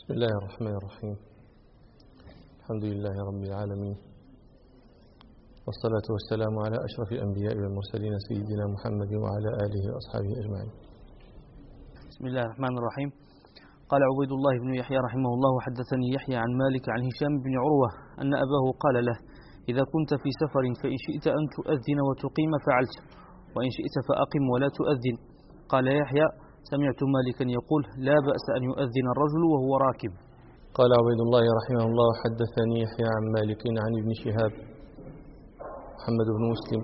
بسم الله الرحمن الرحيم. الحمد لله رب العالمين، والصلاة والسلام على أشرف الأنبياء والمرسلين سيدنا محمد وعلى آله وأصحابه أجمعين. بسم الله الرحمن الرحيم. قال عبيد الله بن يحيى رحمه الله: حدثني يحيى عن مالك عن هشام بن عروة أن أباه قال له: إذا كنت في سفر فإن شئت أن تؤذن وتقيم فعلت، وإن شئت فأقم ولا تؤذن. قال يحيى: سمعت مالكا يقول: لا بأس أن يؤذن الرجل وهو راكب. قال عبيد الله رحمه الله: حدثني يحيى عن مالك عن ابن شهاب محمد بن مسلم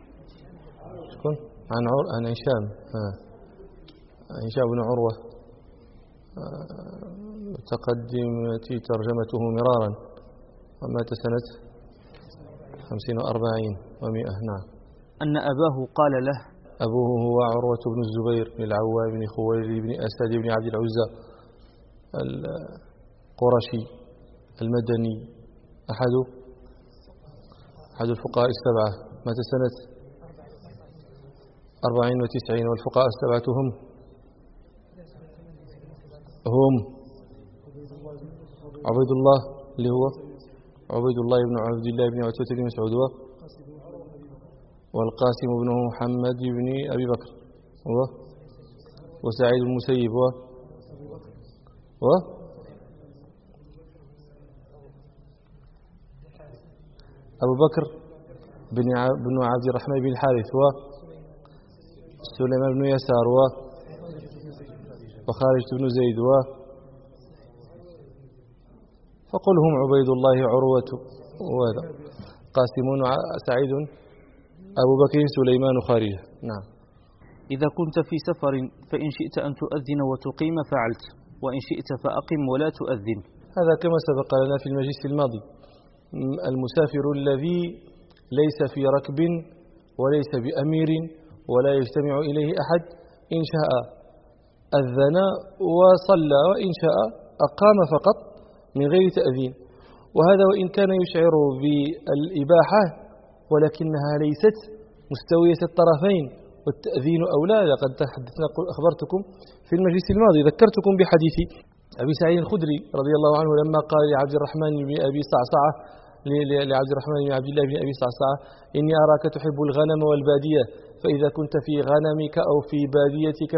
عن هشام بن عروة، تقدمت ترجمته مرارا، ومات سنة 50 و40 و100. نعم. أن أباه قال له: أبوه هو عروة بن الزبير بن العوام بن خويلد بن أسد بن عبد العزى القرشي المدني، أحد الفقهاء السبعة، مات سنة 40 و90. والفقهاء السبعة هم عبيد الله اللي هو عبيد الله بن عبد الله بن عتبة بن مسعود، والقاسم بن محمد بن أبي بكر، وسعيد المسيب، أبو بكر بن عبد الرحمن بن الحارث، وسليمان بن يسار، وخارجة بن زيد، فقل هم عبيد الله عروة وهذا قاسم سعيد أبو بكر سليمان خارجة. نعم. إذا كنت في سفر فإن شئت أن تؤذن وتقيم فعلت، وإن شئت فأقم ولا تؤذن. هذا كما سبق لنا في المجلس الماضي. المسافر الذي ليس في ركب وليس بأمير ولا يجتمع إليه أحد، إن شاء أذن وصلى، وإن شاء أقام فقط من غير تأذين. وهذا وإن كان يشعر بالإباحة، ولكنها ليست مستوية الطرفين، والتأذين أولى. لقد تحدثنا أخبرتكم في المجلس الماضي، ذكرتكم بحديث أبي سعيد الخدري رضي الله عنه لما قال لعبد الرحمن بن أبي صعصعة لعبد الرحمن بن عبد الله بن أبي صعصعة: إني أراك تحب الغنم والبادية، فإذا كنت في غنمك أو في باديتك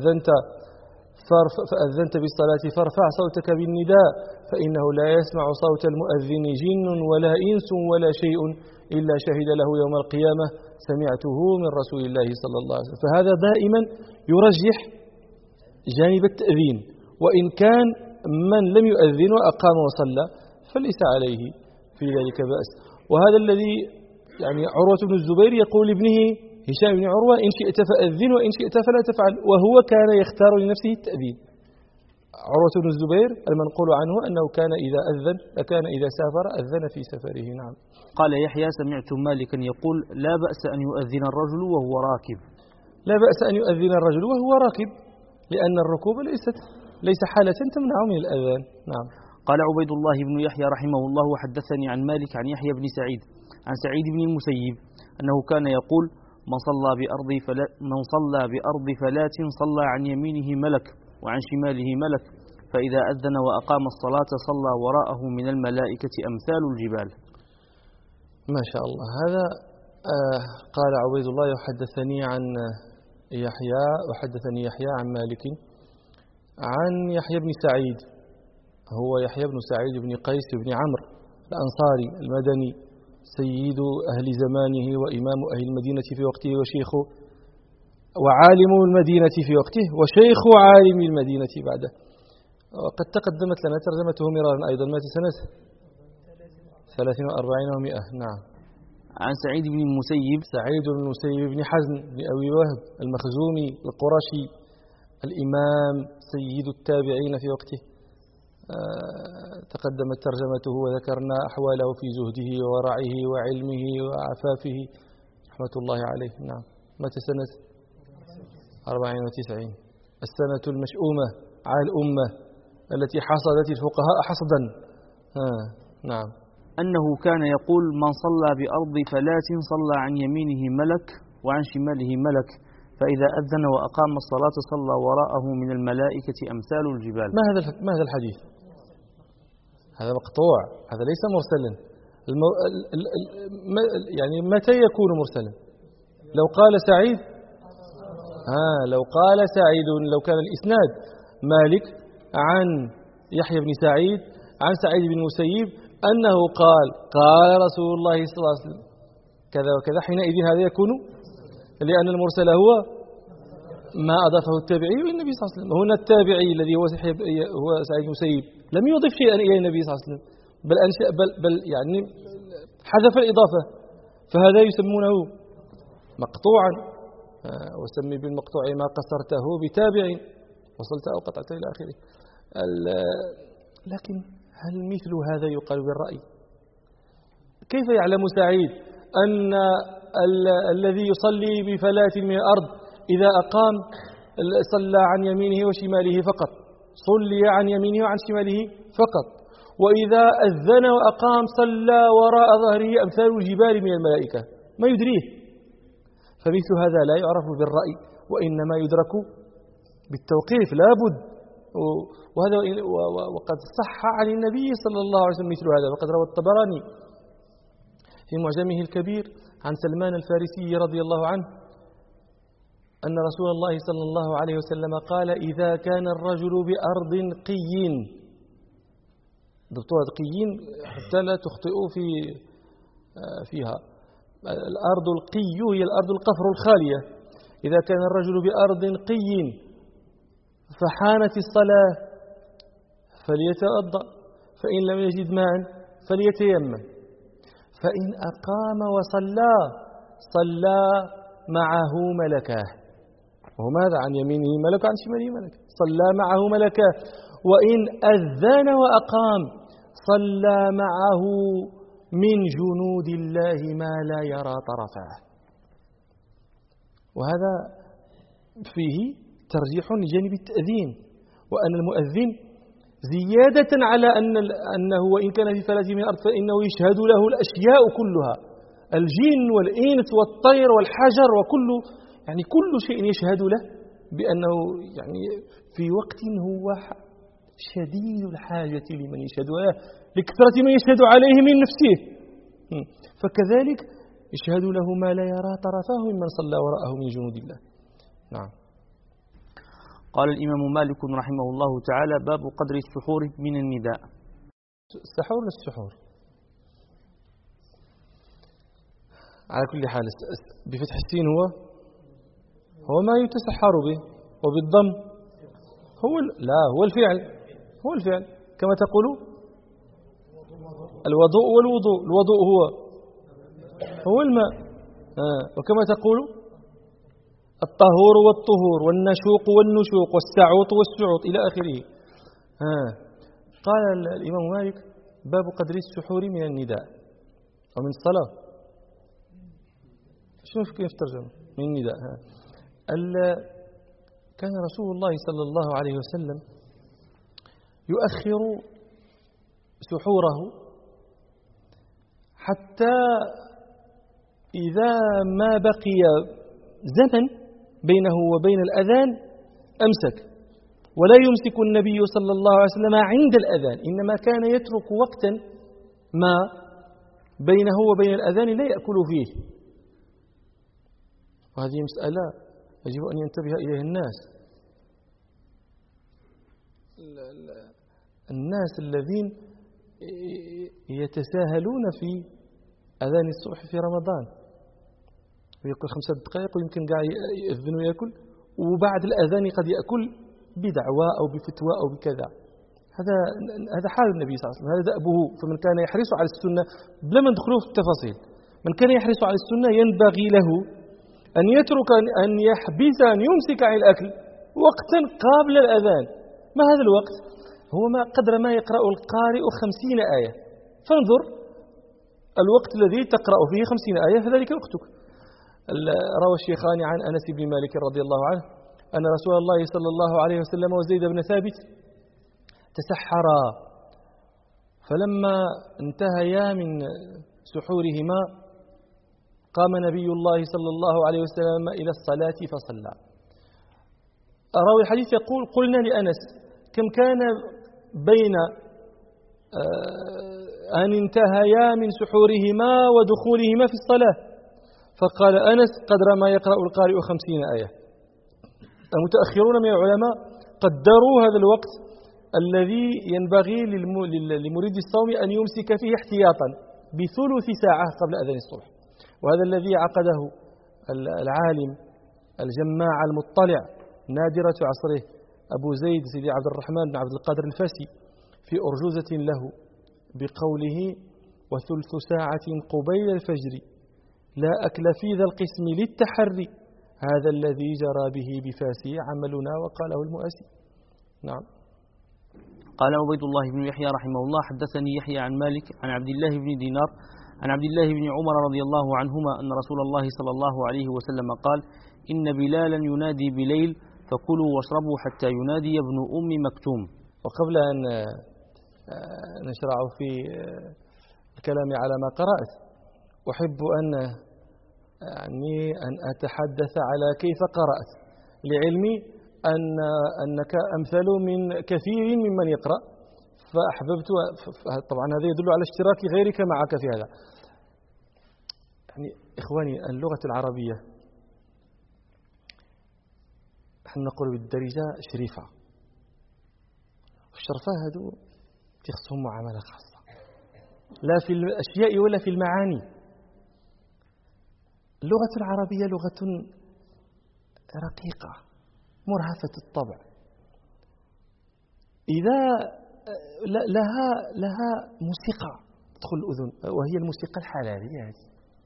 فأذنت بالصلاة فارفع صوتك بالنداء، فإنه لا يسمع صوت المؤذن جن ولا إنس ولا شيء إلا شهد له يوم القيامة سمعته من رسول الله صلى الله عليه وسلم. فهذا دائما يرجح جانب التأذين، وإن كان من لم يؤذن وأقام وصلى فليس عليه في ذلك بأس. وهذا الذي يعني عروة بن الزبير يقول لابنه هشام بن عروة: إن شئت فأذن وإن شئت فلا تفعل. وهو كان يختار لنفسه التأذين. عروة بن الزبير المنقول عنه أنه كان إذا أذن فكان إذا سافر أذن في سفره. نعم. قال يحيى: سمعت مالكا يقول: لا بأس أن يؤذن الرجل وهو راكب. لا بأس أن يؤذن الرجل وهو راكب، لأن الركوب ليس حالة تمنع من الأذان. نعم. قال عبيد الله بن يحيى رحمه الله: وحدثني عن مالك عن يحيى بن سعيد عن سعيد بن المسيب أنه كان يقول: من صلى بأرض فلاة صلى عن يمينه ملك وعن شماله ملك، فإذا أذن وأقام الصلاة صلى وراءه من الملائكة أمثال الجبال. ما شاء الله. هذا قال عبيد الله: وحدثني يحيى عن مالك عن يحيى بن سعيد، هو يحيى بن سعيد بن قيس بن عمرو الأنصاري المدني، سيد أهل زمانه وإمام أهل المدينة في وقته، وشيخ وعالم المدينة في وقته، وشيخ عالم المدينة بعده. وقد تقدمت لنا ترجمته مرارا أيضا، مات سنة 43 و100. نعم. عن سعيد بن المسيب، سعيد بن المسيب بن حزم بن أبي وهب المخزومي القرشي الإمام سيد التابعين في وقته. تقدمت ترجمته وذكرنا أحواله في زهده وورعه وعلمه وعفافه رحمة الله عليه. نعم. مات سنة 40 و90، السنة المشؤومة على الأمة التي حصدت الفقهاء حصدا. نعم. أنه كان يقول: من صلى بأرض فلاة صلى عن يمينه ملك وعن شماله ملك، فإذا أذن وأقام الصلاة صلى وراءه من الملائكة أمثال الجبال. ما هذا الحديث؟ هذا مقطوع، هذا ليس مرسلا. يعني متى يكون مرسلا؟ لو قال سعيد، لو قال سعيد، لو كان الإسناد مالك عن يحيى بن سعيد عن سعيد بن المسيب أنه قال رسول الله صلى الله عليه وسلم كذا وكذا، حينئذ هذا يكون، لأن المرسل هو ما أضافه التابعي إلى النبي صلى الله عليه وسلم. هنا التابعي الذي هو سعيد بن المسيب لم يضف شيئا إلى النبي صلى الله عليه وسلم، بل يعني حذف الإضافة، فهذا يسمونه مقطوعا. وسمي بالمقطوع ما قصرته بتابع وصلت أو قطعت إلى آخره. لكن هل مثل هذا يقال بالرأي؟ كيف يعلم سعيد أن الذي يصلي بفلاة من الأرض إذا أقام صلى عن يمينه وشماله فقط، صلي عن يمينه وعن شماله فقط، وإذا أذن وأقام صلى وراء ظهره أمثال الجبال من الملائكة؟ ما يدريه. فمثل هذا لا يعرف بالرأي، وإنما يدرك بالتوقيف لا بد. وهذا وقد صح عن النبي صلى الله عليه وسلم مثل هذا، وقد روى الطبراني في معجمه الكبير عن سلمان الفارسي رضي الله عنه أن رسول الله صلى الله عليه وسلم قال: إذا كان الرجل بأرض قيين، ضبطوها قيين حتى لا تخطئوا فيها، الأرض القي هي الأرض القفر الخالية. إذا كان الرجل بأرض قيين فحانت الصلاة فليتوضأ، فإن لم يجد ماء فليتيمم، فإن أقام وصلى صلى معه ملكاه. وماذا عن يمينه ملك وعن شماله ملك، صلى معه ملكاه. وإن أذن وأقام صلى معه من جنود الله ما لا يرى طرفه. وهذا فيه ترجيح لجانب التأذين، وأن المؤذن زيادة على أنه وإن كان في فلاة من الأرض فإنه يشهد له الأشياء كلها، الجن والإنس والطير والحجر يعني كل شيء يشهد له بأنه يعني في وقت هو شديد الحاجة لمن يشهد له، لكثرة من يشهد عليه من نفسه، فكذلك يشهد له ما لا يرى طرفه ممن صلى وراءه من جنود الله. نعم. قال الإمام مالك رحمه الله تعالى: باب قدر السحور من النداء. السحور للسحور على كل حال، بفتح السين هو ما يتسحر به، وبالضم هو الفعل كما تقول الوضوء والوضوء. الوضوء هو الماء، وكما تقول الطهور والطهور والنشوق والنشوق والسعوط والسعوط إلى آخره. قال الإمام مالك: باب قدر السحور من النداء ومن الصلاة. شنو كيف ترجمة من النداء؟ كان رسول الله صلى الله عليه وسلم يؤخر سحوره حتى إذا ما بقي زمن بينه وبين الأذان أمسك، ولا يمسك النبي صلى الله عليه وسلم عند الأذان، إنما كان يترك وقتا ما بينه وبين الأذان لا يأكل فيه. وهذه مسألة يجب أن ينتبه إليها الناس الذين يتساهلون في أذان الصبح في رمضان، ويقول 5 دقائق ويمكن قاعد يأذن ويأكل، وبعد الأذان قد يأكل بدعوى أو بفتوى أو بكذا. هذا حال النبي صلى الله عليه وسلم، هذا دأبه. فمن كان يحرص على السنة، بلا ما ندخلوا في التفاصيل، من كان يحرص على السنة ينبغي له أن يترك أن يحبس أن يمسك عن الأكل وقتا قبل الأذان. ما هذا الوقت؟ هو ما قدر ما يقرأ القارئ 50 آية، فانظر الوقت الذي تقرأ فيه 50 آية فذلك وقتك. روى الشيخان عن أنس بن مالك رضي الله عنه أن رسول الله صلى الله عليه وسلم وزيد بن ثابت تسحرا، فلما انتهيا من سحورهما قام نبي الله صلى الله عليه وسلم إلى الصلاة فصلى. راوي الحديث يقول: قلنا لأنس: كم كان بين أن انتهيا من سحورهما ودخولهما في الصلاة، فقال أنس قدر ما يقرأ القارئ 50 آية. المتأخرون من العلماء قدروا هذا الوقت الذي ينبغي لمريد الصوم أن يمسك فيه احتياطا بثلث ساعة قبل أذان الصبح، وهذا الذي عقده العالم الجماع المطلع نادرة عصره أبو زيد سيدي عبد الرحمن بن عبد القادر الفاسي في أرجوزة له بقوله: وثلث ساعة قبيل الفجر لا أكل في ذا القسم للتحري، هذا الذي جرى به بفاسي عملنا وقاله المؤسي. نعم. قال عبيد الله بن يحيى رحمه الله: حدثني يحيى عن مالك عن عبد الله بن دينار عن عبد الله بن عمر رضي الله عنهما أن رسول الله صلى الله عليه وسلم قال: إن بلالا ينادي بليل فكلوا واشربوا حتى ينادي ابن أم مكتوم. وقبل أن نشرع في الكلام على ما قرأت، أحب أن أتحدث على كيف قرأت، لعلمي أنك أمثل من كثير ممن يقرأ، فأحببت. طبعا هذا يدل على اشتراك غيرك معك في هذا. يعني إخواني، اللغة العربية نحن نقول بالدارجة شريفة، والشرفاء هذو تخصهم معاملة خاصة، لا في الأشياء ولا في المعاني. اللغة العربية لغة رقيقة مرهفة الطبع، إذا لها موسيقى تدخل الأذن، وهي الموسيقى الحلالية هذه.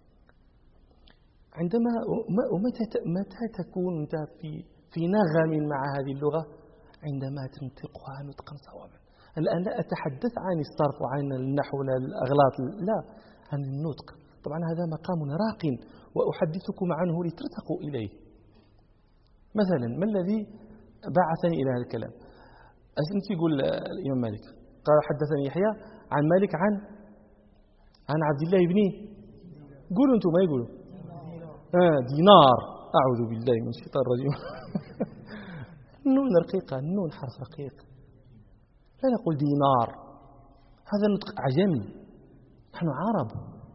عندما متى تكون أنت في نغم مع هذه اللغة؟ عندما تنطقها نطقا صوابا. الآن لا أتحدث عن الصرف وعن النحو ولا الأغلاط، لا، عن النطق. طبعا هذا مقام راق وأحدثكم عنه لترتقوا إليه. مثلا ما الذي بعثني إلى هذا الكلام؟ أنت يقول الإمام مالك قال: حدثني يحيى عن مالك عن عبد الله بن، قولوا أنتم، ما يقولوا دينار. أعوذ بالله من الشيطان الرجيم. النون رقيقة، النون حرف رقيق، لا نقول دينار، هذا نطق أعجمي، نحن عرب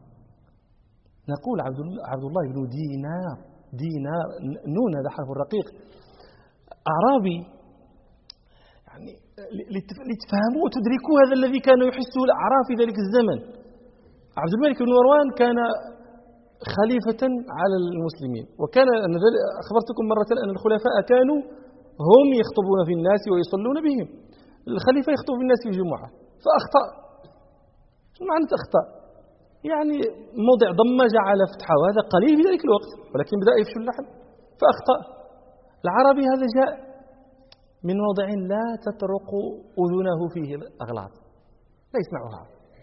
نقول عبد الله بن دينار، نون هذا حرف رقيق. أعرابي، يعني لتفهموا وتدركوا هذا الذي كان يحسه الأعراب في ذلك الزمن. عبد الملك بن مروان كان خليفة على المسلمين، وكان أخبرتكم مرة أن الخلفاء كانوا هم يخطبون في الناس ويصلون بهم، الخليفة يخطب بالناس في الجمعة، فأخطأ. شو معنى أخطأ؟ يعني موضع ضمة جعل فتحة، وهذا قليل في ذلك الوقت، ولكن بدأ يفشل اللحن فأخطأ. العربي هذا جاء من موضع لا تطرق أذنه فيه الأغلاط، لا يسمعها.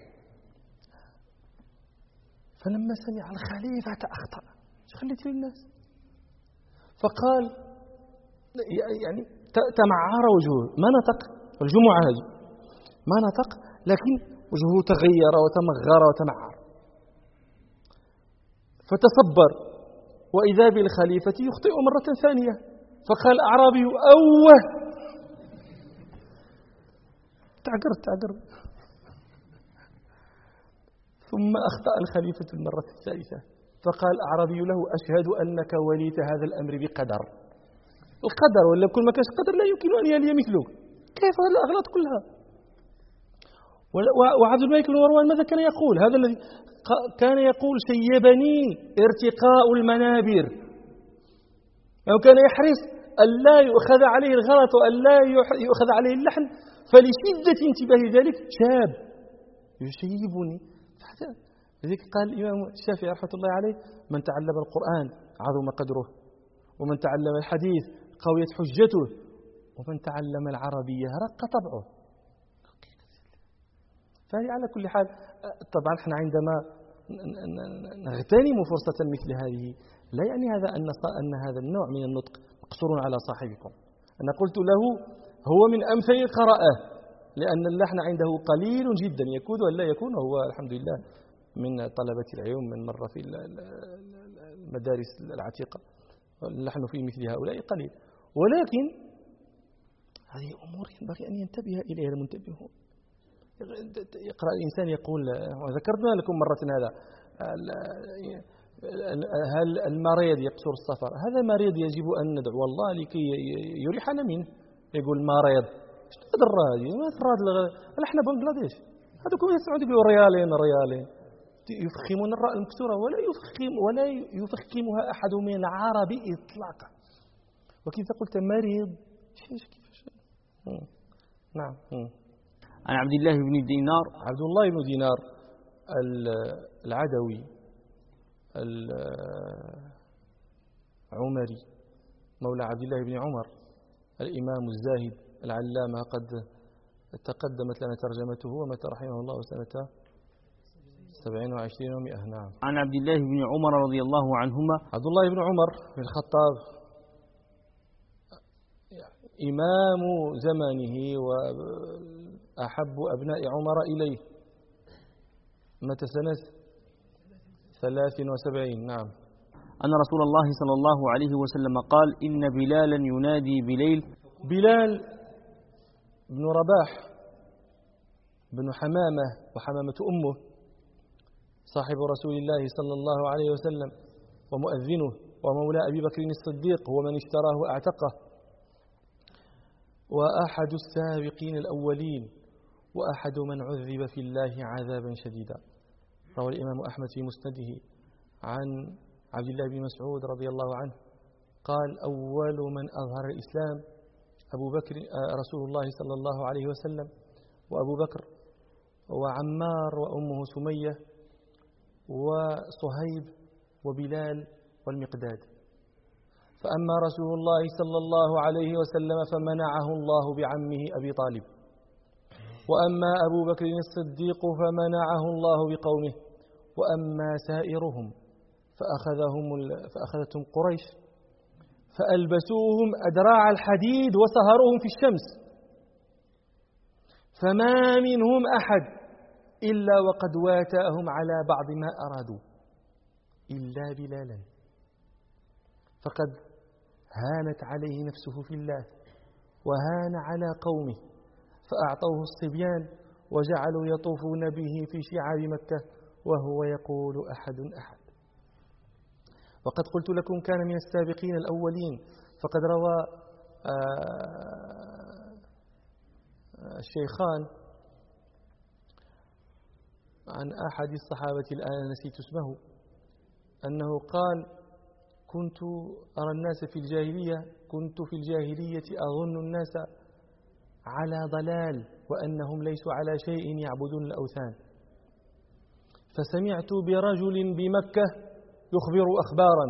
فلما سمع الخليفة أخطأ، خليت للناس، فقال يعني تمعر وجهه، ما نطق. الجمعة هذه ما نطق، لكن وجهه تغير وتمغر وتمعر، فتصبر، وإذا بالخليفة يخطئ مرة ثانية، فقال الأعرابي: أوه، تعقر. ثم أخطأ الخليفة المرة الثالثة، فقال الأعرابي له: أشهد أنك وليت هذا الأمر بقدر. القدر، ولا كل ما كانش قدر لا يمكن أن يلي مثله. كيف هذه الأغلاط كلها؟ وعبد الملك بن مروان ماذا كان يقول؟ هذا الذي كان يقول: شيبني ارتقاء المنابر، أو كان يحرص ألا يؤخذ عليه الغلط وألا يؤخذ عليه اللحن، فلشدة انتباه ذلك شاب يشيبني. لذلك قال الإمام الشافعي رحمة الله عليه: من تعلم القرآن عظم قدره، ومن تعلم الحديث قويت حجته، ومن تعلم العربية رق طبعه. فهي على كل حال، طبعا احنا عندما نغتنم فرصة مثل هذه لا يعني هذا أن هذا النوع من النطق مقصور على صاحبكم. أنا قلت له هو من أمثل قراءة، لأن اللحن عنده قليل جدا، يكون ولا يكون، هو الحمد لله من طلبة العلم، من مر في المدارس العتيقة، اللحن في مثل هؤلاء قليل، ولكن هذه أمور ينبغي أن ينتبه إليها المنتبهون. يقرأ الإنسان يقول، ذكرنا لكم مرة هذا، هل المريض يقصر السفر؟ هذا مريض يجب أن ندعو الله لكي يريحنا منه. يقول مريض، شنو هذا الراجل؟ ما هذا احنا بنغلاديش، هذوكم يسمعوا يقولوا ريالين يفخمون الراء المكسورة ولا يفخمها أحد من العرب إطلاقا. وكيف قلت مريض كيفاش؟ نعم. عن عبد الله بن دينار. عبد الله بن دينار العدوي العمري مولى عبد الله بن عمر الإمام الزاهد العلامة، قد تقدمت لنا ترجمته ومات رحمه الله سنة 27 و100. نعم. عن عبد الله بن عمر رضي الله عنهما. عبد الله بن عمر بن الخطاب إمام زمانه وأحب أبناء عمر إليه، مات سنة 73. نعم. أن رسول الله صلى الله عليه وسلم قال: إن بلالا ينادي بليل. بلال بن رباح بن حمامة وحمامة أمه، صاحب رسول الله صلى الله عليه وسلم ومؤذنه ومولى أبي بكر الصديق، هو من اشتراه وأعتقه، وأحد السابقين الأولين، وأحد من عذب في الله عذابا شديدا. روى الإمام أحمد في مسنده عن عبد الله بن مسعود رضي الله عنه قال: أول من أظهر الإسلام أبو بكر رسول الله صلى الله عليه وسلم، وأبو بكر وعمار وأمه سمية وصهيب وبلال والمقداد. فأما رسول الله صلى الله عليه وسلم فمنعه الله بعمه أبي طالب، وأما أبو بكر الصديق فمنعه الله بقومه، وأما سائرهم فأخذتهم قريش فألبسوهم أدراع الحديد وسهروهم في الشمس، فما منهم أحد إلا وقد واتاهم على بعض ما أرادوا إلا بلالا، فقد هانت عليه نفسه في الله وهان على قومه، فأعطوه الصبيان وجعلوا يطوفون به في شعاب مكة وهو يقول أحد أحد. وقد قلت لكم كان من السابقين الأولين، فقد روى الشيخان عن أحد الصحابة الآن نسيت اسمه أنه قال: كنت أرى الناس في الجاهلية، كنت في الجاهلية أظن الناس على ضلال وأنهم ليسوا على شيء يعبدون الأوثان، فسمعت برجل بمكة يخبر أخبارا،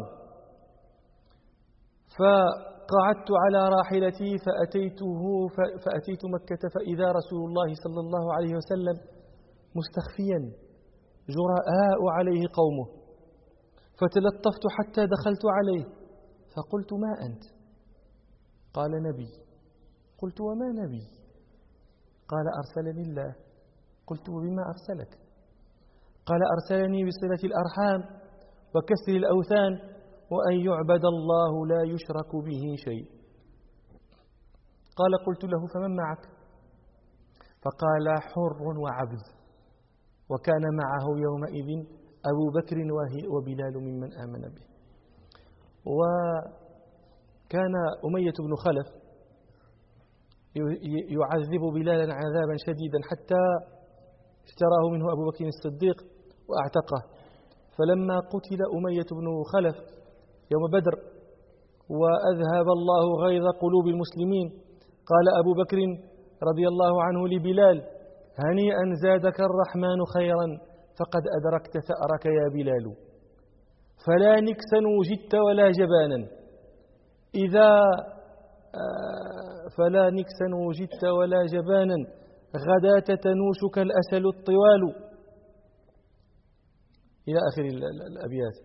فقعدت على راحلتي فأتيت مكة فإذا رسول الله صلى الله عليه وسلم مستخفيا جراء عليه قومه، فتلطفت حتى دخلت عليه فقلت: ما أنت؟ قال: نبي. قلت: وما نبي؟ قال: أرسلني الله. قلت: وبما أرسلك؟ قال: أرسلني بصلة الأرحام وكسر الأوثان وأن يعبد الله لا يشرك به شيء. قال: قلت له: فمن معك؟ فقال: حر وعبد. وكان معه يومئذ أبو بكر وبلال ممن آمن به. وكان أمية بن خلف يعذب بلالا عذابا شديدا حتى اشتراه منه أبو بكر الصديق وأعتقه. فلما قتل أمية بن خلف يوم بدر وأذهب الله غيظ قلوب المسلمين، قال أبو بكر رضي الله عنه لبلال: هنيئا زادك الرحمن خيرا فقد أدركت ثأرك يا بلال، فلا نكسا وجدت ولا جبانا فلا نكسا وجدت ولا جبانا غداة تنوشك الأسل الطوال، إلى آخر الأبيات.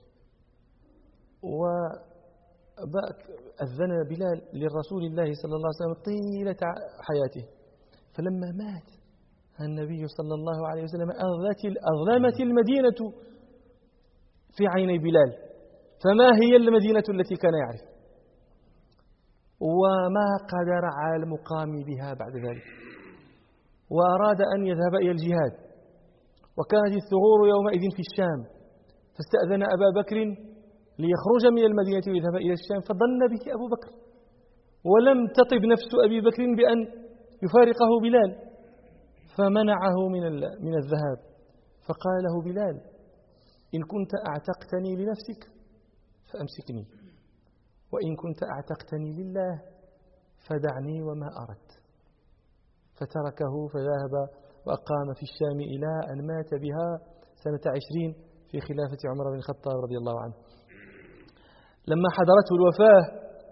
وأذن بلال للرسول الله صلى الله عليه وسلم طيلة حياته، فلما مات النبي صلى الله عليه وسلم أظلمت المدينة في عيني بلال، فما هي المدينة التي كان يعرف، وما قدر على المقام بها بعد ذلك. وأراد أن يذهب إلى الجهاد، وكانت الثغور يومئذ في الشام، فاستأذن أبا بكر ليخرج من المدينة ويذهب إلى الشام، فظن به أبو بكر، ولم تطب نفس أبي بكر بأن يفارقه بلال، فمنعه من الذهاب، فقال له بلال: إن كنت أعتقتني لنفسك فأمسكني، وإن كنت أعتقتني لله فدعني وما أردت. فتركه فذهب وأقام في الشام إلى أن مات بها سنة 20 في خلافة عمر بن الخطاب رضي الله عنه. لما حضرته الوفاة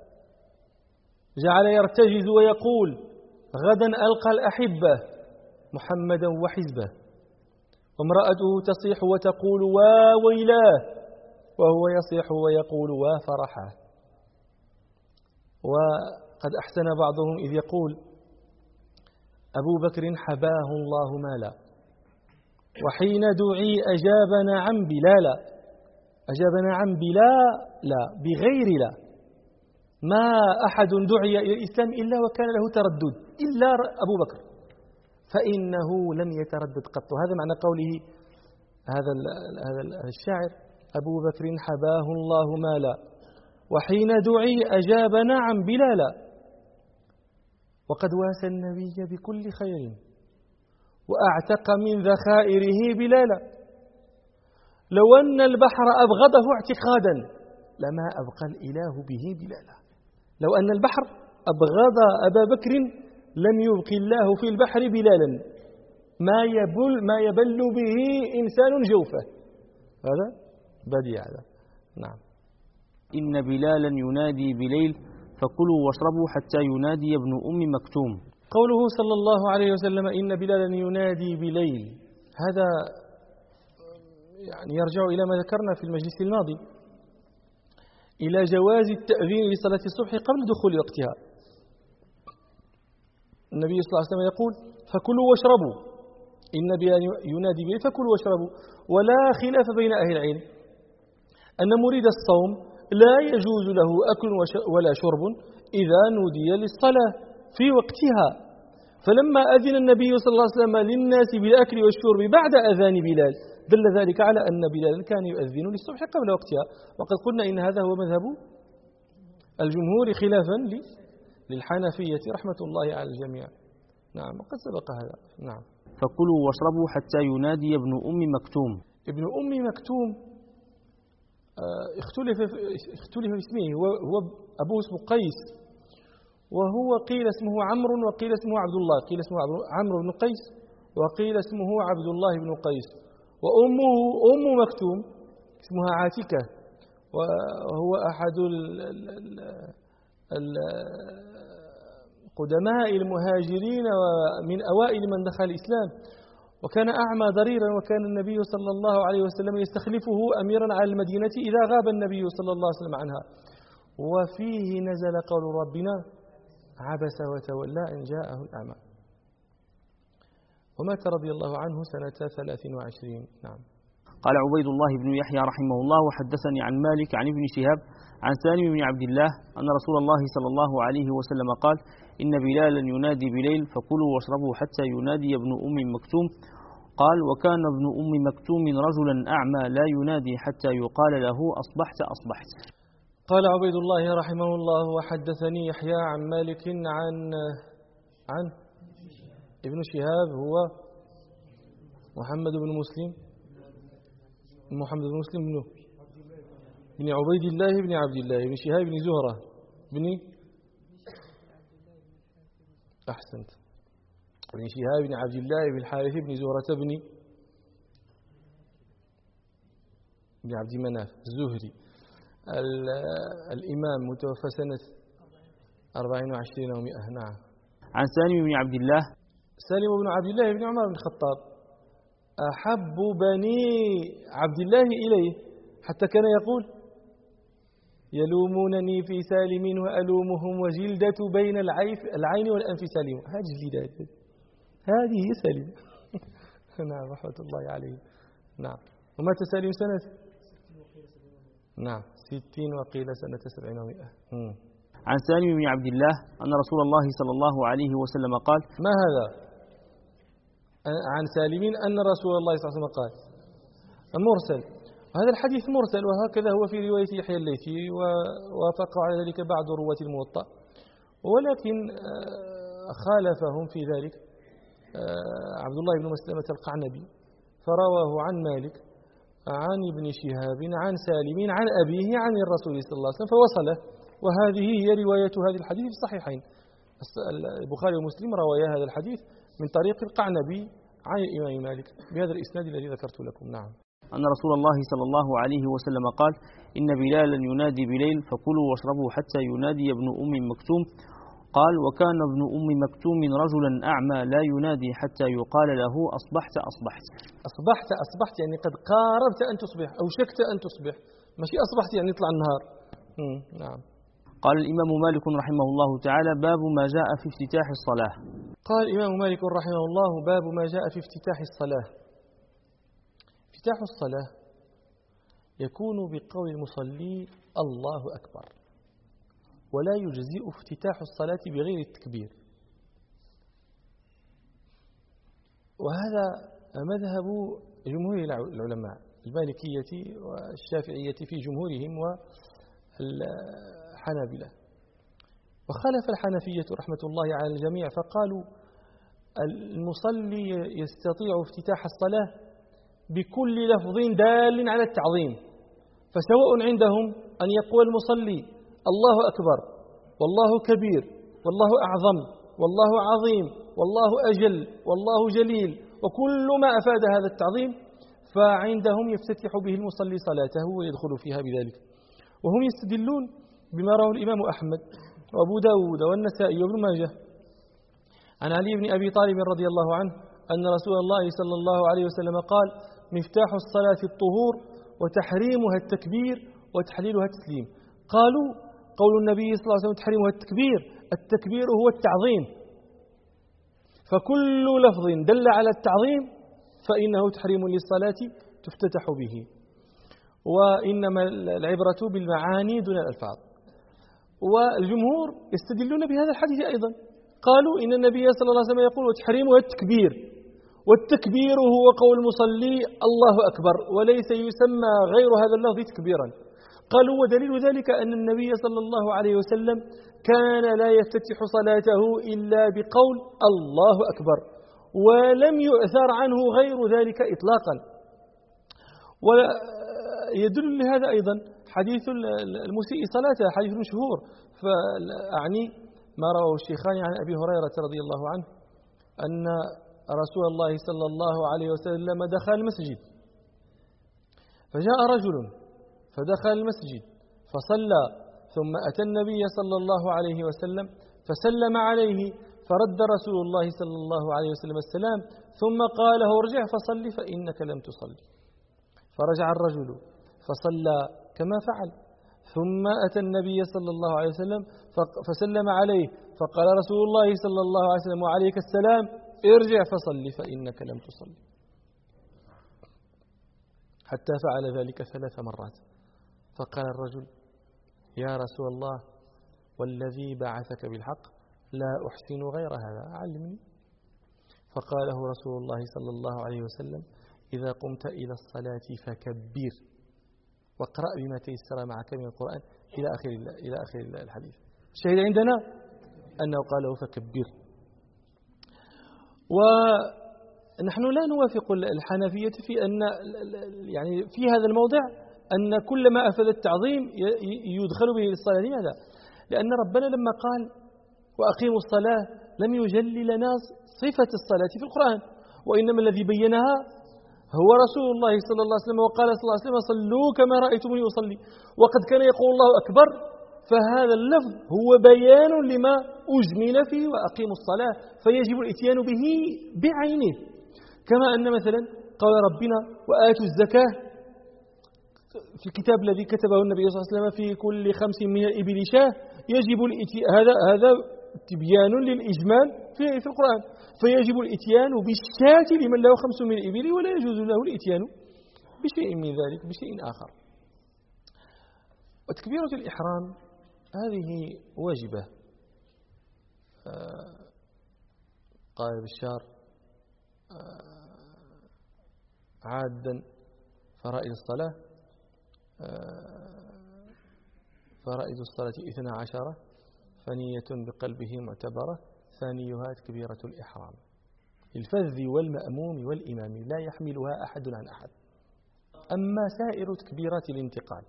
جعل يرتجز ويقول: غدا ألقى الأحبة محمدا وحزبه، وامرأته تصيح وتقول: وويلاه، وهو يصيح ويقول: وفرحاه. وقد أحسن بعضهم إذ يقول: أبو بكر حباه الله مالا، وحين دعي أجاب نعم بلالا، أجاب نعم بلا بغير لا. ما أحد دعي إلى الإسلام إلا وكان له تردد إلا أبو بكر، فإنه لم يتردد قط. هذا معنى قوله هذا الشاعر: أبو بكر حباه الله مالا، وحين دعي أجاب نعم بلالا، وقد واسى النبي بكل خير، وأعتق من ذخائره بلالا. لو أن البحر أبغضه اعتقادا لما أبقى الإله به بلالا. لو أن البحر أبغض أبا بكر لم يبقي الله في البحر بلالا، ما يبل به إنسان جوفه. هذا بديع هذا. نعم. إن بلالا ينادي بليل فكلوا واشربوا حتى ينادي ابن أم مكتوم. قوله صلى الله عليه وسلم: إن بلالا ينادي بليل، هذا يعني يرجع إلى ما ذكرنا في المجلس الماضي، إلى جواز التأذين لصلاة الصبح قبل دخول وقتها. النبي صلى الله عليه وسلم يقول: فكلوا واشربوا، إن بلالا ينادي بليل فكلوا واشربوا. ولا خلاف بين أهل العلم أن مريد الصوم لا يجوز له أكل ولا شرب إذا نودي للصلاة في وقتها. فلما أذن النبي صلى الله عليه وسلم للناس بالأكل والشرب بعد أذان بلال دل ذلك على أن بلالا كان يؤذن للصبح قبل وقتها، وقد قلنا إن هذا هو مذهب الجمهور خلافا للحنفية رحمة الله على الجميع. نعم، وقد سبق هذا. نعم. فكلوا واشربوا حتى ينادي ابن أم مكتوم. ابن أم مكتوم اختلف في اسمه. هو أبوه اسمه قيس، وهو قيل اسمه عمرو وقيل اسمه عبد الله. قيل اسمه عمرو بن قيس وقيل اسمه عبد الله بن قيس. وأمه أم مكتوم اسمها عاتكة، وهو أحد القدماء المهاجرين ومن أوائل من دخل الإسلام، وكان أعمى ضريرا، وكان النبي صلى الله عليه وسلم يستخلفه أميرا على المدينة إذا غاب النبي صلى الله عليه وسلم عنها. وفيه نزل قول ربنا: عبس وتولى أن جاءه الأعمى. ومات رضي الله عنه سنة 23. نعم. قال عبيد الله بن يحيى رحمه الله: وحدثني عن مالك عن ابن شهاب عن سالم بن عبد الله أن رسول الله صلى الله عليه وسلم قال: إن بلالا ينادي بليل فكلوا واشربوا حتى ينادي ابن أم مكتوم. قال: وكان ابن أم مكتوم رجلا أعمى لا ينادي حتى يقال له: أصبحت أصبحت. قال عبيد الله رحمه الله: وحدثني يحيى عن مالك عن ابن شهاب، هو محمد بن مسلم بن عبيد الله بن عبد الله بن شهاب بن زهرة بن أحسنت بن شهاب بن عبد الله بن الحارث بن زهرة بن عبد مناف الزهري، الإمام، متوفى سنة 24 و100. نعم. عن سالم بن عبد الله. سالم بن عبد الله بن عمر بن الخطاب أحب بني عبد الله إليه، حتى كان يقول: يلومونني في سالم وألومهم وجلدة بين العين والأنف سالم. هذه جلدة، هذه هي سالم. نعم، رحمة الله عليه. نعم. ومات سالم سنة 60 وقيل سنة 70 و100. عن سالم بن عبد الله أن رسول الله صلى الله عليه وسلم قال: ما هذا؟ عن سالم أن رسول الله صلى الله عليه وسلم قال. مرسل. هذا الحديث مرسل، وهكذا هو في رواية يحيى الليثي، ووافق على ذلك بعض رواة الموطأ، ولكن خالفهم في ذلك عبد الله بن مسلمة القعنبي، فرواه عن مالك عن ابن شهاب عن سالم عن أبيه عن الرسول صلى الله عليه وسلم فوصله. وهذه هي رواية هذا الحديث في الصحيحين. البخاري ومسلم روايا هذا الحديث من طريق القعنبي عن الإمام مالك بهذا الإسناد الذي ذكرت لكم. نعم. أن رسول الله صلى الله عليه وسلم قال: إن بلالا ينادي بليل فكلوا واشربوا حتى ينادي ابن أم مكتوم. قال: وكان ابن أم مكتوم رجلا أعمى لا ينادي حتى يقال له أصبحت أصبحت. أصبحت يعني قد قاربت أن تصبح أو شكت أن تصبح، ماشي أصبحت يعني يطلع النهار. نعم. قال الإمام مالك رحمه الله تعالى: باب ما جاء في افتتاح الصلاة. قال الإمام مالك رحمه الله: باب ما جاء في افتتاح الصلاة. افتتاح الصلاة يكون بقول المصلي الله أكبر، ولا يجزئ افتتاح الصلاة بغير التكبير، وهذا مذهب جمهور العلماء المالكية والشافعية في جمهورهم والحنابلة. وخالف الحنفية رحمة الله على الجميع فقالوا المصلي يستطيع افتتاح الصلاة بكل لفظ دال على التعظيم، فسواء عندهم أن يقول المصلي الله أكبر والله كبير والله أعظم والله عظيم والله أجل والله جليل وكل ما أفاد هذا التعظيم، فعندهم يفتتح به المصلي صلاته ويدخل فيها بذلك. وهم يستدلون بما رواه الإمام أحمد وأبو داود والنسائي وابن ماجه عن علي بن أبي طالب رضي الله عنه أن رسول الله صلى الله عليه وسلم قال: مفتاح الصلاة الطهور وتحريمها التكبير وتحليلها التسليم. قالوا: قول النبي صلى الله عليه وسلم تحريمها التكبير هو التعظيم، فكل لفظ دل على التعظيم فإنه تحريم للصلاة تفتتح به، وإنما العبرة بالمعاني دون الألفاظ. والجمهور يستدلون بهذا الحديث أيضا، قالوا إن النبي صلى الله عليه وسلم يقول وتحريمها التكبير، والتكبير هو قول المصلي الله أكبر، وليس يسمى غير هذا اللفظ تكبيرا. قالوا ودليل ذلك أن النبي صلى الله عليه وسلم كان لا يفتتح صلاته إلا بقول الله أكبر، ولم يؤثر عنه غير ذلك إطلاقا. ويدل لهذا أيضا حديث المسيء صلاته، حديث مشهور، فأعني ما رواه الشيخان عن أبي هريرة رضي الله عنه أن رسول الله صلى الله عليه وسلم دخل المسجد، فجاء رجل فدخل المسجد فصلى، ثم أتى النبي صلى الله عليه وسلم فسلم عليه، فرد رسول الله صلى الله عليه وسلم السلام، ثم قال له: ارجع فصل فإنك لم تصلي. فرجع الرجل فصلى كما فعل، ثم أتى النبي صلى الله عليه وسلم فسلم عليه، فقال رسول الله صلى الله عليه وسلم: وعليك السلام، ارجع فصل فإنك لم تصلي. حتى فعل ذلك 3 مرات، فقال الرجل: يا رسول الله والذي بعثك بالحق لا أحسن غير هذا، علمني. فقال له رسول الله صلى الله عليه وسلم: إذا قمت إلى الصلاة فكبر واقرأ بما تيسر معك من القرآن إلى آخر الحديث. الشاهد عندنا أنه قال له فكبر. ونحن لا نوافق الحنفية في أن يعني في هذا الموضع أن كل ما أفاد التعظيم يدخل به للصلاة. لماذا؟ لأن ربنا لما قال وأقيموا الصلاة لم يجل لنا صفة الصلاة في القرآن، وإنما الذي بينها هو رسول الله صلى الله عليه وسلم، وقال صلى الله عليه وسلم: صلوا كما رأيتموني أصلي. وقد كان يقول الله أكبر، فهذا اللفظ هو بيان لما أجمل فيه وأقيموا الصلاة، فيجب الإتيان به بعينه. كما أن مثلا قال ربنا: وآتوا الزكاة في الكتاب الذي كتبه النبي صلى الله عليه وسلم: في كل 5 من الإبل شاة. يجب هذا تبيان للإجمال في القرآن، فيجب الإتيان بالشاة لمن له 5 من الإبل، ولا يجوز له الإتيان بشيء من ذلك بشيء آخر. وتكبيرة الإحرام هذه واجبة. قال بشار: عادا فرائض الصلاة فرائض الصلاة 12 فنية بقلبه معتبرة ثانيها تكبيرة الإحرام الفذ والمأموم والإمام لا يحملها أحد عن أحد. أما سائر تكبيرات الانتقال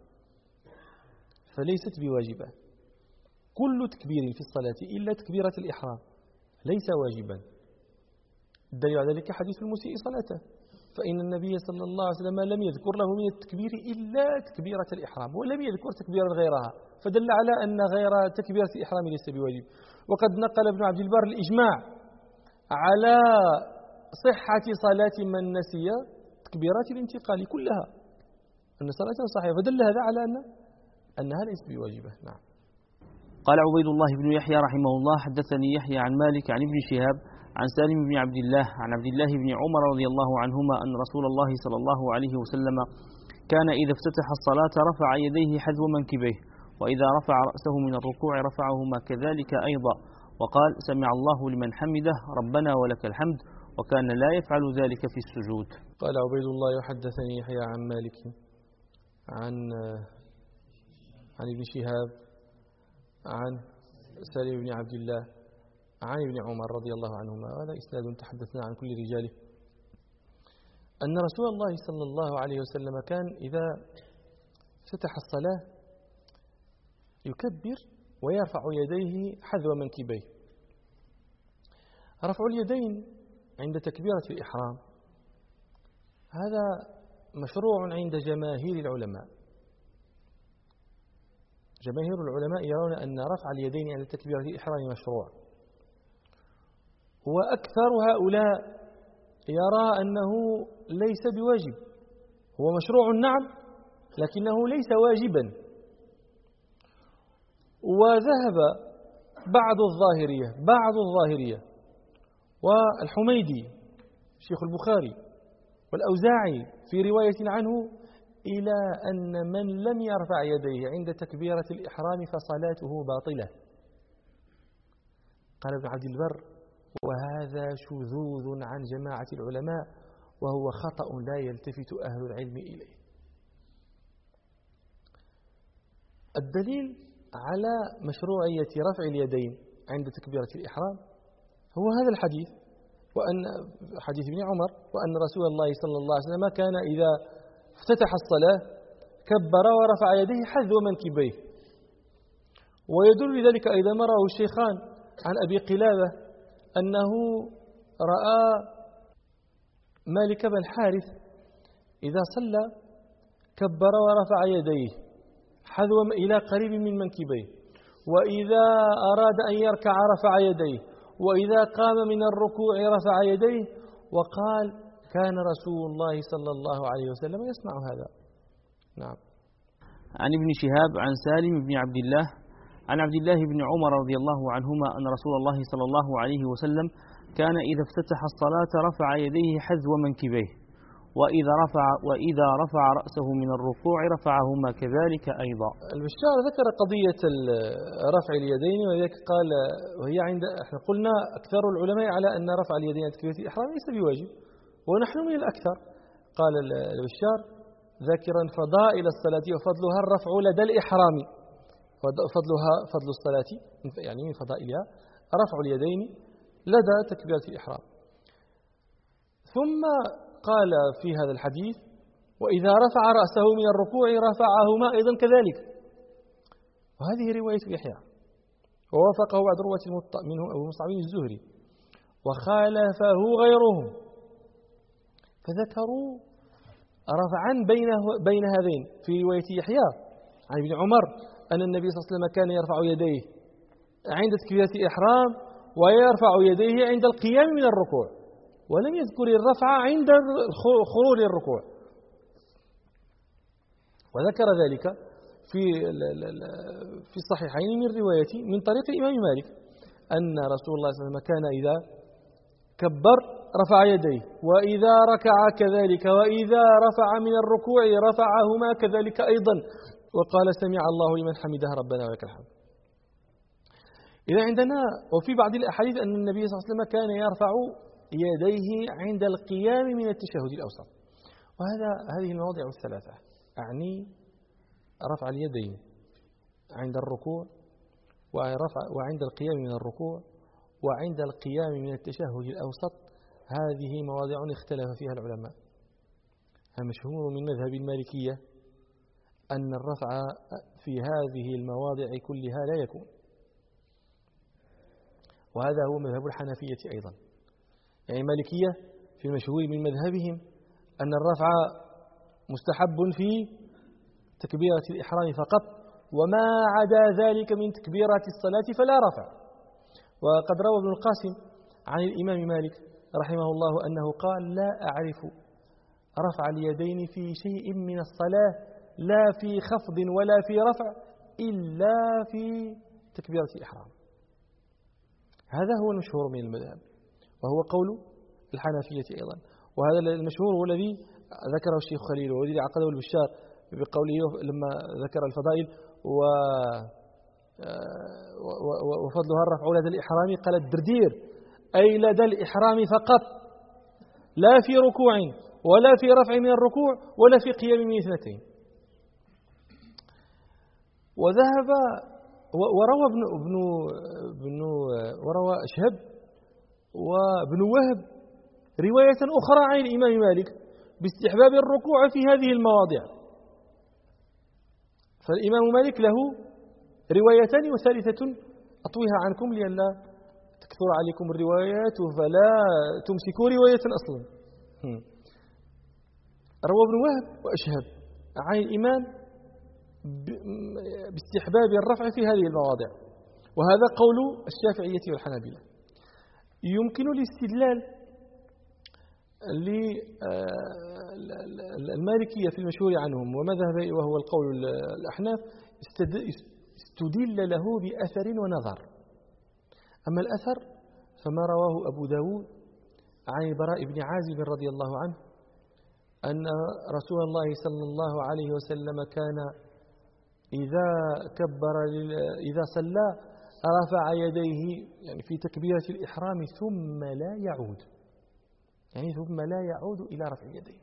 فليست بواجبة. كل تكبير في الصلاة إلا تكبيرة الإحرام ليس واجبا. الدليل على ذلك حديث المسيء صلاته، فإن النبي صلى الله عليه وسلم لم يذكر له من التكبير إلا تكبيرة الإحرام ولم يذكر تكبيرا غيرها، فدل على أن غير تكبيرة الإحرام ليس بواجب. وقد نقل ابن عبد البر الإجماع على صحة صلاة من نسي تكبيرات الانتقال كلها، أن صلاته صحيحة، فدل هذا على أنها ليست بواجبة. نعم. قال عبيد الله بن يحيى رحمه الله حدثني يحيى عن مالك عن ابن شهاب عن سالم بن عبد الله عن عبد الله بن عمر رضي الله عنهما أن رسول الله صلى الله عليه وسلم كان إذا افتتح الصلاة رفع يديه حذو منكبيه، وإذا رفع رأسه من الركوع رفعهما كذلك أيضا، وقال سمع الله لمن حمده ربنا ولك الحمد، وكان لا يفعل ذلك في السجود. قال عبيد الله يحدثني يحيى عن مالك عن ابن شهاب عن سالم بن عبد الله عن ابن عمر رضي الله عنهما، هذا إسناد تحدثنا عن كل رجاله، أن رسول الله صلى الله عليه وسلم كان إذا فتح الصلاة يكبر ويرفع يديه حذو منكبيه. رفع اليدين عند تكبيرة الإحرام هذا مشروع عند جماهير العلماء. جماهير العلماء يرون أن رفع اليدين عند تكبيرة الإحرام مشروع، وأكثر هؤلاء يرى أنه ليس بواجب، هو مشروع نعم لكنه ليس واجبا. وذهب بعض الظاهرية والحميدي شيخ البخاري والأوزاعي في رواية عنه إلى أن من لم يرفع يديه عند تكبيرة الإحرام فصلاته باطلة. قال ابن عبد البر وهذا شذوذ عن جماعة العلماء وهو خطأ لا يلتفت أهل العلم إليه. الدليل على مشروعية رفع اليدين عند تكبيرة الإحرام هو هذا الحديث، وأن حديث ابن عمر، وأن رسول الله صلى الله عليه وسلم كان إذا افتتح الصلاة كبر ورفع يديه حذو منكبيه. ويدل لذلك أيضا ما رواه الشيخان عن أبي قلابة أنه رأى مالك بن الحارث إذا صلى كبر ورفع يديه حذو إلى قريب من منكبيه، وإذا أراد أن يركع رفع يديه، وإذا قام من الركوع رفع يديه، وقال كان رسول الله صلى الله عليه وسلم يصنع هذا. نعم. عن ابن شهاب عن سالم بن عبد الله عن عبد الله بن عمر رضي الله عنهما أن رسول الله صلى الله عليه وسلم كان إذا افتتح الصلاة رفع يديه حذو منكبيه، وإذا رفع رأسه من الركوع رفعهما كذلك أيضا. البشار ذكر قضية رفع اليدين، وذلك قال وهي احنا قلنا أكثر العلماء على أن رفع اليدين عند تكبيرة الإحرام ليس بواجب، ونحن من الأكثر. قال البشار ذاكرا فضائل الصلاة وفضلها الرفع لدى الإحرام، فضل الصلاة يعني من فضائلها رفع اليدين لدى تكبيرة الإحرام. ثم قال في هذا الحديث وإذا رفع رأسه من الركوع رفعهما أيضا كذلك، وهذه رواية يحيى ووافقه بعض رواة منه أبو مصعب الزهري وخالفه غيرهم، فذكروا رفعا بين هذين. في رواية يحيى عن ابن عمر أن النبي صلى الله عليه وسلم كان يرفع يديه عند تكبيرة الإحرام ويرفع يديه عند القيام من الركوع، ولم يذكر الرفع عند خروج الركوع. وذكر ذلك في الصحيحين من رواية من طريق الإمام مالك أن رسول الله صلى الله عليه وسلم كان إذا كبر رفع يديه، وإذا ركع كذلك، وإذا رفع من الركوع رفعهما كذلك أيضا، وقال سمع الله لمن حمده ربنا ولك الحمد. إذا عندنا وفي بعض الأحاديث أن النبي صلى الله عليه وسلم كان يرفع يديه عند القيام من التشهد الأوسط. هذه المواضع الثلاثة، أعني رفع اليدين عند الركوع وعند القيام من الركوع وعند القيام من التشهد الأوسط. هذه مواضع اختلف فيها العلماء. المشهور من مذهب المالكية أن الرفع في هذه المواضع كلها لا يكون، وهذا هو مذهب الحنفية أيضا. يعني المالكية في المشهور من مذهبهم أن الرفع مستحب في تكبيرة الإحرام فقط، وما عدا ذلك من تكبيرات الصلاة فلا رفع. وقد روى ابن القاسم عن الإمام مالك رحمه الله أنه قال: لا أعرف رفع اليدين في شيء من الصلاة، لا في خفض ولا في رفع، إلا في تكبيرة الإحرام. هذا هو المشهور من المذهب، وهو قول الحنفية أيضا. وهذا المشهور هو الذي ذكره الشيخ خليل، والذي عقده البشار بقوله لما ذكر الفضائل وفضلها الرفع لدى الإحرام، قال الدردير: أي لدى الإحرام فقط، لا في ركوع ولا في رفع من الركوع ولا في قيام من اثنتين. وذهب وروى شهب وابن وهب رواية أخرى عن الإمام مالك باستحباب الركوع في هذه المواضع. فالإمام مالك له روايتان، وثالثة أطويها عنكم لئلا تكثر عليكم الروايات فلا تمسكوا رواية أصلا. روى ابن وهب وأشهب عن الإمام باستحباب الرفع في هذه المواضع، وهذا قول الشافعية والحنابلة. يمكن الاستدلال للمالكية في المشهور عنهم ومذهب وهو القول الأحناف، استدل له بأثر ونظر. أما الأثر فما رواه أبو داود عن البراء بن عازب رضي الله عنه أن رسول الله صلى الله عليه وسلم كان إذا صلى رفع يديه، يعني في تكبيرة الإحرام، ثم لا يعود إلى رفع يديه.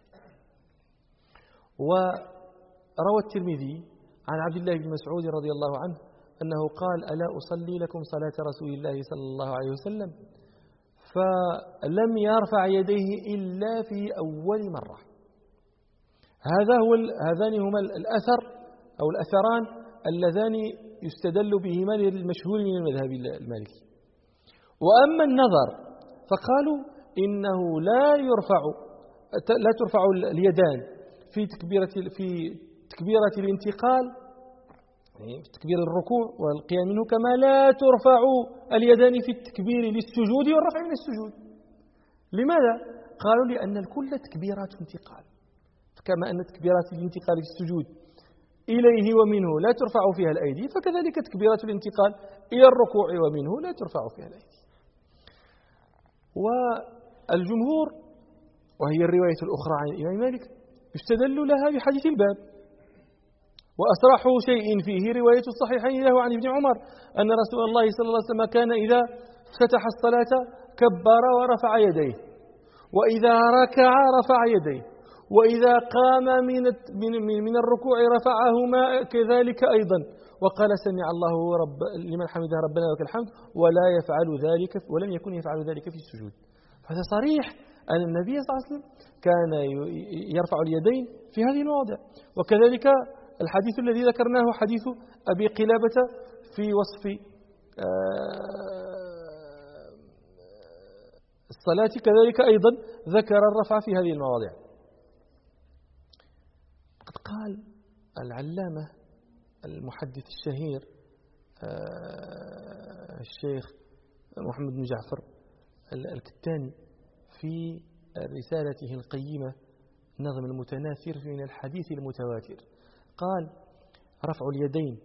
وروى الترمذي عن عبد الله بن مسعود رضي الله عنه أنه قال: ألا أصلي لكم صلاة رسول الله صلى الله عليه وسلم فلم يرفع يديه إلا في أول مرة. هذان هما الأثر أو الأثران اللذان يستدل بهما للمشهور من المذهب المالكي. وأما النظر فقالوا إنه لا ترفع اليدان في تكبيرة الانتقال، يعني في تكبير الركوع والقيام منه، كما لا ترفع اليدان في التكبير للسجود والرفع من السجود. لماذا؟ قالوا لأن الكل تكبيرات انتقال، كما أن تكبيرات الانتقال في السجود إليه ومنه لا ترفع فيها الأيدي، فكذلك تكبيرات الانتقال إلى الركوع ومنه لا ترفع فيها الأيدي. والجمهور، وهي الرواية الأخرى عن الإمام مالك، يستدل لها بحديث الباب. وأصرح شيء فيه رواية الصحيحين له عن ابن عمر أن رسول الله صلى الله عليه وسلم كان إذا فتح الصلاة كبر ورفع يديه، وإذا ركع رفع يديه، وإذا قام من الركوع رفعهما كذلك أيضا، وقال: سمع الله لمن حمده ربنا ولك الحمد، ولم يكن يفعل ذلك في السجود. هذا صريح أن النبي صلى الله عليه وسلم كان يرفع اليدين في هذه المواضع. وكذلك الحديث الذي ذكرناه حديث أبي قلابة في وصف الصلاة، كذلك أيضا ذكر الرفع في هذه المواضع. قد قال العلامة المحدث الشهير الشيخ محمد بن جعفر الكتاني في رسالته القيمة نظم المتناثر من الحديث المتواتر، قال: رفع اليدين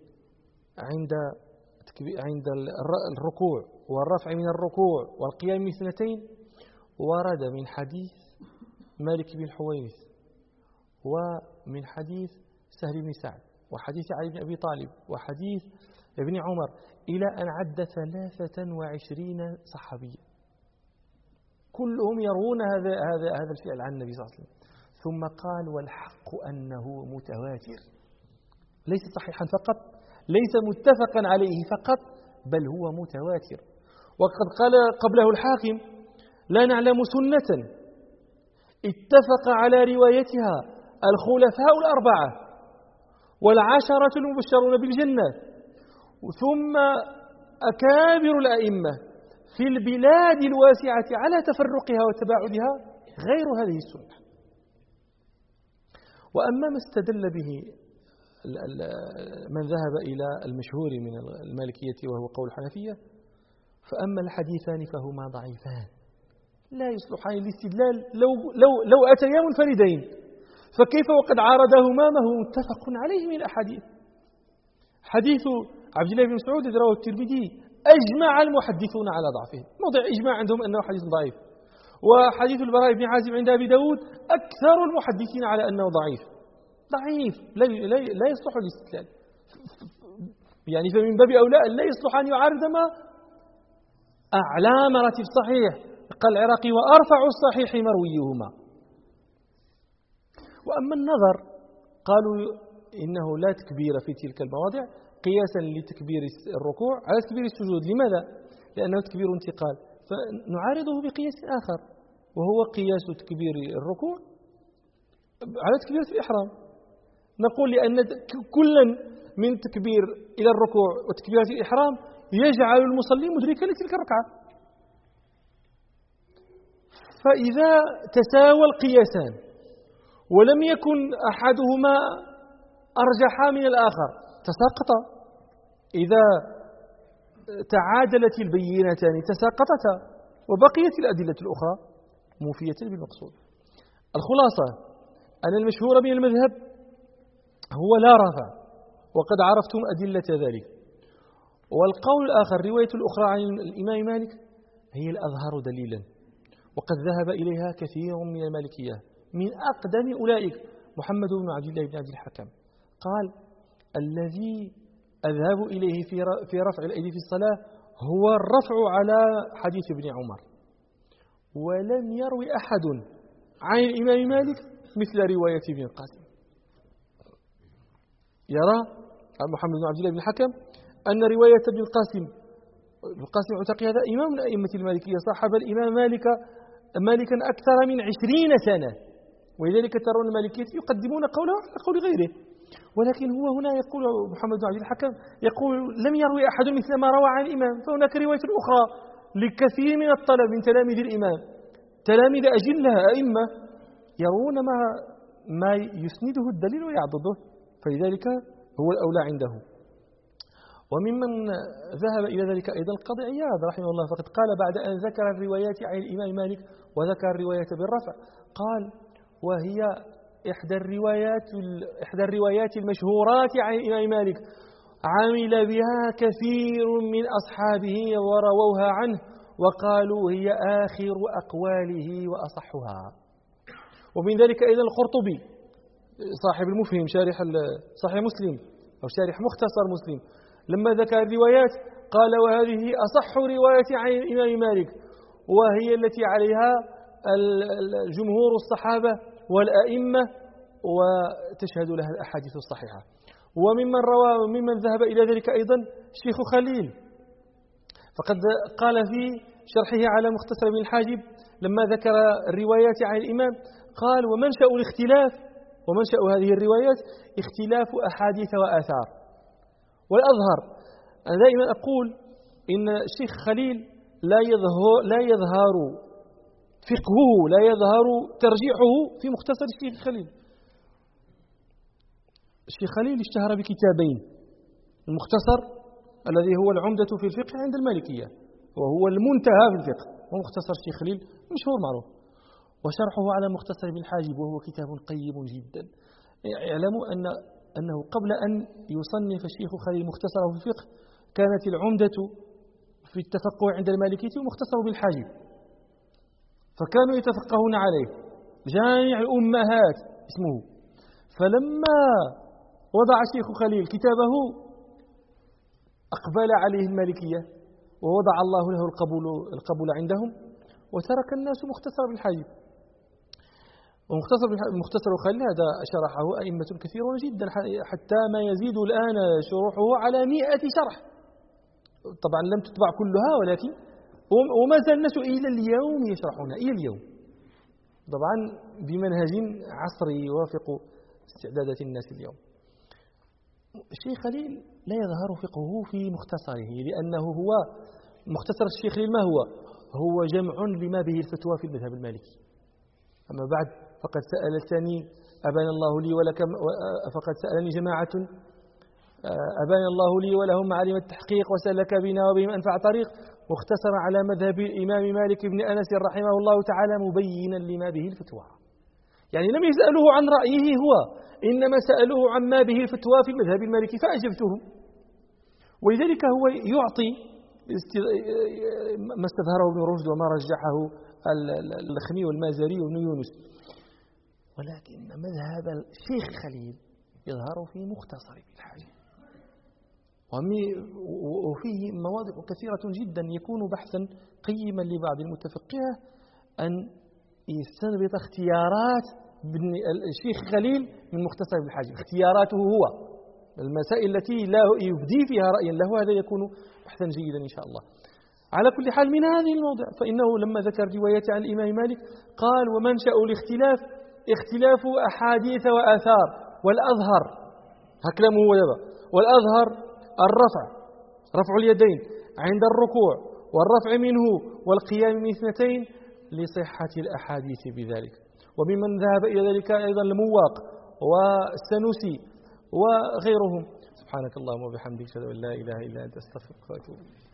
عند الركوع والرفع من الركوع والقيام من اثنتين ورد من حديث مالك بن الحويرث، ومن حديث سهل بن سعد، وحديث علي بن أبي طالب، وحديث ابن عمر، إلى أن عد 23 صحابيا. كلهم يرون هذا الفعل عن النبي صلى الله عليه وسلم. ثم قال والحق أنه متواتر، ليس صحيحا فقط، ليس متفقا عليه فقط، بل هو متواتر. وقد قال قبله الحاكم لا نعلم سنة اتفق على روايتها الخلفاء الأربعة والعشرة المبشرون بالجنة ثم أكابر الأئمة في البلاد الواسعة على تفرقها وتباعدها غير هذه السنة. وأما ما استدل به من ذهب إلى المشهور من المالكية وهو قول الحنفية، فأما الحديثان فهما ضعيفان لا يصلحان للاستدلال لو أتيا منفردين، فكيف وقد عارضهما ما هو متفق عليه من الأحاديث. حديث عبد الله بن مسعود الذي رواه الترمذي أجمع المحدثون على ضعفه، موضع إجماع عندهم أنه حديث ضعيف. وحديث البراء بن عازب عند أبي داود أكثر المحدثين على أنه ضعيف لا يصلح للاستدلال، يعني فمن باب أولى لا يصلح أن يعارض ما أعلى مراتب صحيح، قال العراقي وأرفع الصحيح مرويهما. وأما النظر قالوا إنه لا تكبير في تلك المواضع قياسا لتكبير الركوع على تكبير السجود. لماذا؟ لأنه تكبير انتقال، فنعارضه بقياس آخر وهو قياس تكبير الركوع على تكبيرة الإحرام. نقول لأن كلا من تكبير إلى الركوع وتكبيرة الإحرام يجعل المصلي مدركا لتلك الركعة، فإذا تساوى القياسان ولم يكن أحدهما أرجح من الآخر تساقطا، إذا تعادلت البينتان تساقطتا وبقيت الأدلة الأخرى موفية بالمقصود. الخلاصة أن المشهور من المذهب هو لا رفع، وقد عرفتم أدلة ذلك. والقول الآخر رواية الأخرى عن الإمام مالك هي الأظهر دليلا، وقد ذهب إليها كثير من المالكية، من أقدم أولئك محمد بن عبد الله بن عبد الحكم قال الذي أذهب إليه في رفع الأيدي في الصلاة هو الرفع على حديث ابن عمر، ولم يروي أحد عن الإمام مالك مثل رواية ابن القاسم. يرى محمد بن عبد الله بن الحكم أن رواية ابن القاسم عتقي هذا إمام من أئمة المالكية، صاحب الإمام مالكا أكثر من 20 سنة، ولذلك ترون المالكية يقدمون قوله على قول غيره. ولكن هو هنا يقول محمد بن عبد الحكم يقول لم يروي أحد مثل ما روى عن الإمام، فهناك رواية أخرى لكثير من الطلب من تلاميذ الإمام، تلاميذ أجلة أئمة يرون ما يسنده الدليل ويعضده، فلذلك هو الأولى عنده. وممن ذهب إلى ذلك أيضا القاضي عياض رحمه الله، فقد قال بعد أن ذكر الروايات عن الإمام مالك وذكر الرواية بالرفع قال وهي إحدى الروايات المشهورات عن الإمام مالك عمل بها كثير من أصحابه ورووها عنه وقالوا هي آخر أقواله وأصحها. ومن ذلك أيضا القرطبي صاحب المفهم شارح صحيح مسلم أو شارح مختصر مسلم لما ذكر الروايات قال وهذه أصح رواية عن الإمام مالك، وهي التي عليها جمهور الصحابة والأئمة وتشهد لها الأحاديث الصحيحة. وممن ذهب إلى ذلك أيضا الشيخ خليل، فقد قال في شرحه على مختصر ابن الحاجب لما ذكر الروايات عن الإمام قال ومنشأ الاختلاف ومنشأ هذه الروايات اختلاف أحاديث وآثار. والأظهر أنا دائما أقول إن الشيخ خليل لا يظهر فقهه لا يظهر ترجيحه في مختصر الشيخ خليل. الشيخ خليل اشتهر بكتابين، المختصر الذي هو العمدة في الفقه عند المالكية وهو المنتهى في الفقه، ومختصر الشيخ خليل مشهور معروف، وشرحه على مختصر ابن الحاجب وهو كتاب قيم جدا. اعلموا أنه قبل أن يصنف الشيخ خليل مختصره في الفقه كانت العمدة في التفقه عند المالكية ومختصر ابن الحاجب، فكانوا يتفقهون عليه، جامع الأمهات اسمه. فلما وضع الشيخ خليل كتابه أقبل عليه المالكية ووضع الله له القبول عندهم، وترك الناس مختصر بالحاجب. ومختصر الخليل هذا شرحه أئمة كثيرون جدا حتى ما يزيد الآن شروحه على 100 شرح. طبعا لم تطبع كلها ولكن وما زال الناس إلى اليوم يشرحونها إلى اليوم، طبعا بمنهج عصري يوافق استعدادات الناس اليوم. الشيخ خليل لا يظهر فقهه في مختصره، لأنه هو مختصر الشيخ خليل ما هو جمع لما به الفتوى في المذهب المالكي. أما بعد فقد سألتني أبان الله لي ولك، فقد سألني جماعة أبان الله لي ولهم معالم التحقيق وسلك بنا وبهم أنفع طريق، واختصر على مذهب الإمام مالك بن أنس رحمه الله تعالى مبينا لما به الفتوى. يعني لم يسألوه عن رأيه هو، إنما سألوه عما به الفتوى في المذهب المالكي فأجبتهم. ولذلك هو يعطي ما استظهره ابن رشد وما رجحه الخمي والمازري وابن يونس، ولكن مذهب الشيخ خليل يظهر في مختصر بالحاجة، وفيه مواضع كثيرة جدا يكون بحثا قيما لبعض المتفقهة أن يستنبط اختيارات الشيخ خليل من مختصر بالحاجة، اختياراته هو المسائل التي لا يبدي فيها رأيا له، هذا يكون بحثا جيدا إن شاء الله. على كل حال من هذه الموضع فإنه لما ذكر رواية عن الإمام مالك قال ومنشأ الاختلاف اختلاف أحاديث وآثار، والأظهر هكلمه هو يبا، والأظهر الرفع، رفع اليدين عند الركوع والرفع منه والقيام من 2 لصحة الأحاديث بذلك. وممن ذهب إلى ذلك أيضا المواق والسنوسي وغيرهم. سبحانك اللهم وبحمدك أشهد أن لا إله إلا أنت أستغفرك وأتوب إليك.